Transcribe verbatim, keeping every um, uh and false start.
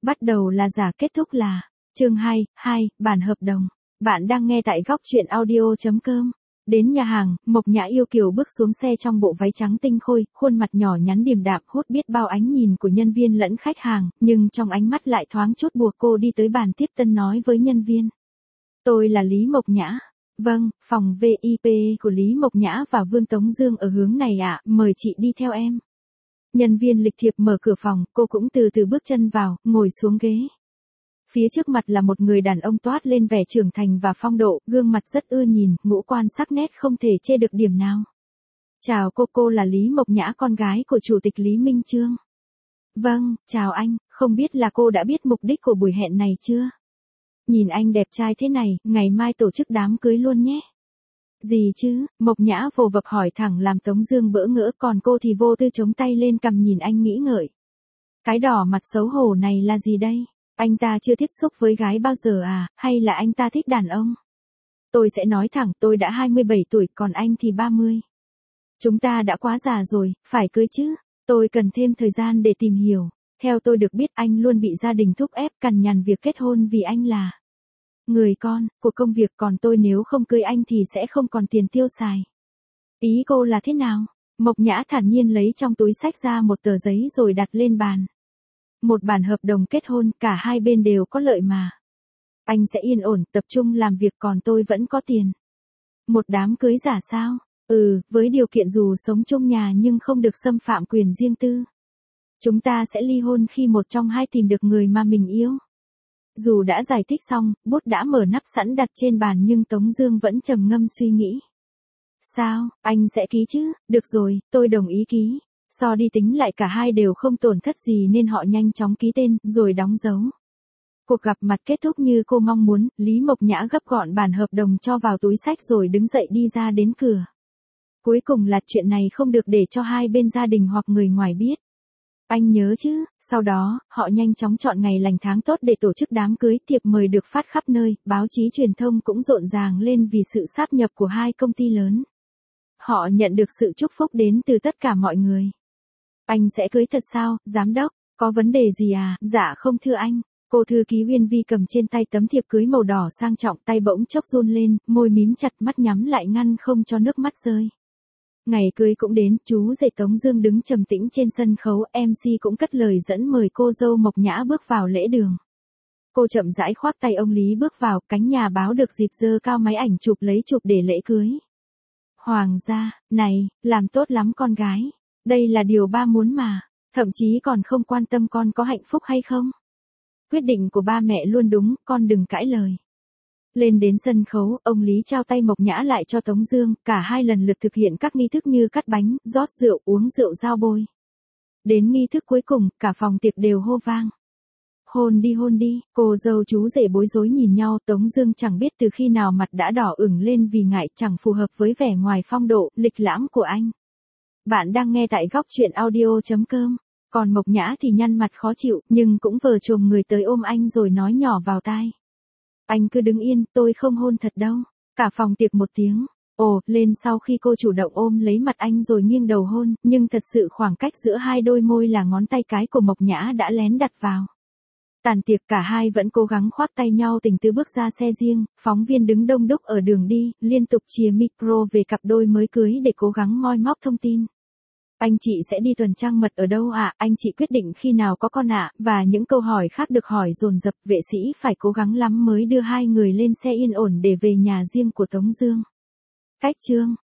Bắt đầu là giả, kết thúc là. Chương hai, hai, bản hợp đồng. Bạn đang nghe tại góc truyện audio chấm com. Đến nhà hàng, Mộc Nhã yêu kiều bước xuống xe trong bộ váy trắng tinh khôi, khuôn mặt nhỏ nhắn điềm đạm hút biết bao ánh nhìn của nhân viên lẫn khách hàng, nhưng trong ánh mắt lại thoáng chút buộc. Cô đi tới bàn tiếp tân nói với nhân viên. Tôi là Lý Mộc Nhã. Vâng, phòng vê i pê của Lý Mộc Nhã và Vương Tống Dương ở hướng này ạ, mời chị đi theo em. Nhân viên lịch thiệp mở cửa phòng, cô cũng từ từ bước chân vào, ngồi xuống ghế. Phía trước mặt là một người đàn ông toát lên vẻ trưởng thành và phong độ, gương mặt rất ưa nhìn, ngũ quan sắc nét không thể chê được điểm nào. Chào cô, cô là Lý Mộc Nhã, con gái của Chủ tịch Lý Minh Chương. Vâng, chào anh, không biết là cô đã biết mục đích của buổi hẹn này chưa? Nhìn anh đẹp trai thế này, ngày mai tổ chức đám cưới luôn nhé. Gì chứ, Mộc Nhã vồ vập hỏi thẳng làm Tống Dương bỡ ngỡ, còn cô thì vô tư chống tay lên cằm nhìn anh nghĩ ngợi. Cái đỏ mặt xấu hổ này là gì đây? Anh ta chưa tiếp xúc với gái bao giờ à, hay là anh ta thích đàn ông? Tôi sẽ nói thẳng, tôi đã hai mươi bảy tuổi, còn anh thì ba mươi. Chúng ta đã quá già rồi, phải cưới chứ. Tôi cần thêm thời gian để tìm hiểu. Theo tôi được biết anh luôn bị gia đình thúc ép cằn nhằn việc kết hôn vì anh là người con của công việc, còn tôi nếu không cưới anh thì sẽ không còn tiền tiêu xài. Ý cô là thế nào? Mộc Nhã thản nhiên lấy trong túi xách ra một tờ giấy rồi đặt lên bàn. Một bản hợp đồng kết hôn, cả hai bên đều có lợi mà. Anh sẽ yên ổn, tập trung làm việc, còn tôi vẫn có tiền. Một đám cưới giả sao? Ừ, với điều kiện dù sống chung nhà nhưng không được xâm phạm quyền riêng tư. Chúng ta sẽ ly hôn khi một trong hai tìm được người mà mình yêu. Dù đã giải thích xong, bút đã mở nắp sẵn đặt trên bàn nhưng Tống Dương vẫn trầm ngâm suy nghĩ. Sao, anh sẽ ký chứ? Được rồi, tôi đồng ý ký. So đi tính lại cả hai đều không tổn thất gì nên họ nhanh chóng ký tên, rồi đóng dấu. Cuộc gặp mặt kết thúc như cô mong muốn, Lý Mộc Nhã gấp gọn bản hợp đồng cho vào túi xách rồi đứng dậy đi ra đến cửa. Cuối cùng là chuyện này không được để cho hai bên gia đình hoặc người ngoài biết. Anh nhớ chứ, sau đó, họ nhanh chóng chọn ngày lành tháng tốt để tổ chức đám cưới, thiệp mời được phát khắp nơi, báo chí truyền thông cũng rộn ràng lên vì sự sáp nhập của hai công ty lớn. Họ nhận được sự chúc phúc đến từ tất cả mọi người. Anh sẽ cưới thật sao, giám đốc? Có vấn đề gì à? Dạ không thưa anh. Cô thư ký Uyên Vi cầm trên tay tấm thiệp cưới màu đỏ sang trọng, tay bỗng chốc run lên, môi mím chặt, mắt nhắm lại ngăn không cho nước mắt rơi. Ngày cưới cũng đến, chú rể Tống Dương đứng trầm tĩnh trên sân khấu, em xê cũng cất lời dẫn mời cô dâu Mộc Nhã bước vào lễ đường. Cô chậm rãi khoác tay ông Lý bước vào, cánh nhà báo được dịp giơ cao máy ảnh chụp lấy chụp để lễ cưới. Hoàng gia, này, làm tốt lắm con gái. Đây là điều ba muốn mà, thậm chí còn không quan tâm con có hạnh phúc hay không. Quyết định của ba mẹ luôn đúng, con đừng cãi lời. Lên đến sân khấu, ông Lý trao tay Mộc Nhã lại cho Tống Dương, cả hai lần lượt thực hiện các nghi thức như cắt bánh, rót rượu, uống rượu giao bôi. Đến nghi thức cuối cùng, cả phòng tiệc đều hô vang. Hôn đi hôn đi, cô dâu chú rể bối rối nhìn nhau, Tống Dương chẳng biết từ khi nào mặt đã đỏ ửng lên vì ngại chẳng phù hợp với vẻ ngoài phong độ, lịch lãm của anh. Bạn đang nghe tại góc truyện audio chấm com, còn Mộc Nhã thì nhăn mặt khó chịu, nhưng cũng vờ chồm người tới ôm anh rồi nói nhỏ vào tai. Anh cứ đứng yên, tôi không hôn thật đâu. Cả phòng tiệc một tiếng ồ lên sau khi cô chủ động ôm lấy mặt anh rồi nghiêng đầu hôn, nhưng thật sự khoảng cách giữa hai đôi môi là ngón tay cái của Mộc Nhã đã lén đặt vào. Tàn tiệc cả hai vẫn cố gắng khoác tay nhau tình tứ bước ra xe riêng, phóng viên đứng đông đúc ở đường đi, liên tục chìa micro về cặp đôi mới cưới để cố gắng moi móc thông tin. Anh chị sẽ đi tuần trăng mật ở đâu ạ? À? Anh chị quyết định khi nào có con ạ? À? Và những câu hỏi khác được hỏi dồn dập, vệ sĩ phải cố gắng lắm mới đưa hai người lên xe yên ổn để về nhà riêng của Tống Dương. Cách chương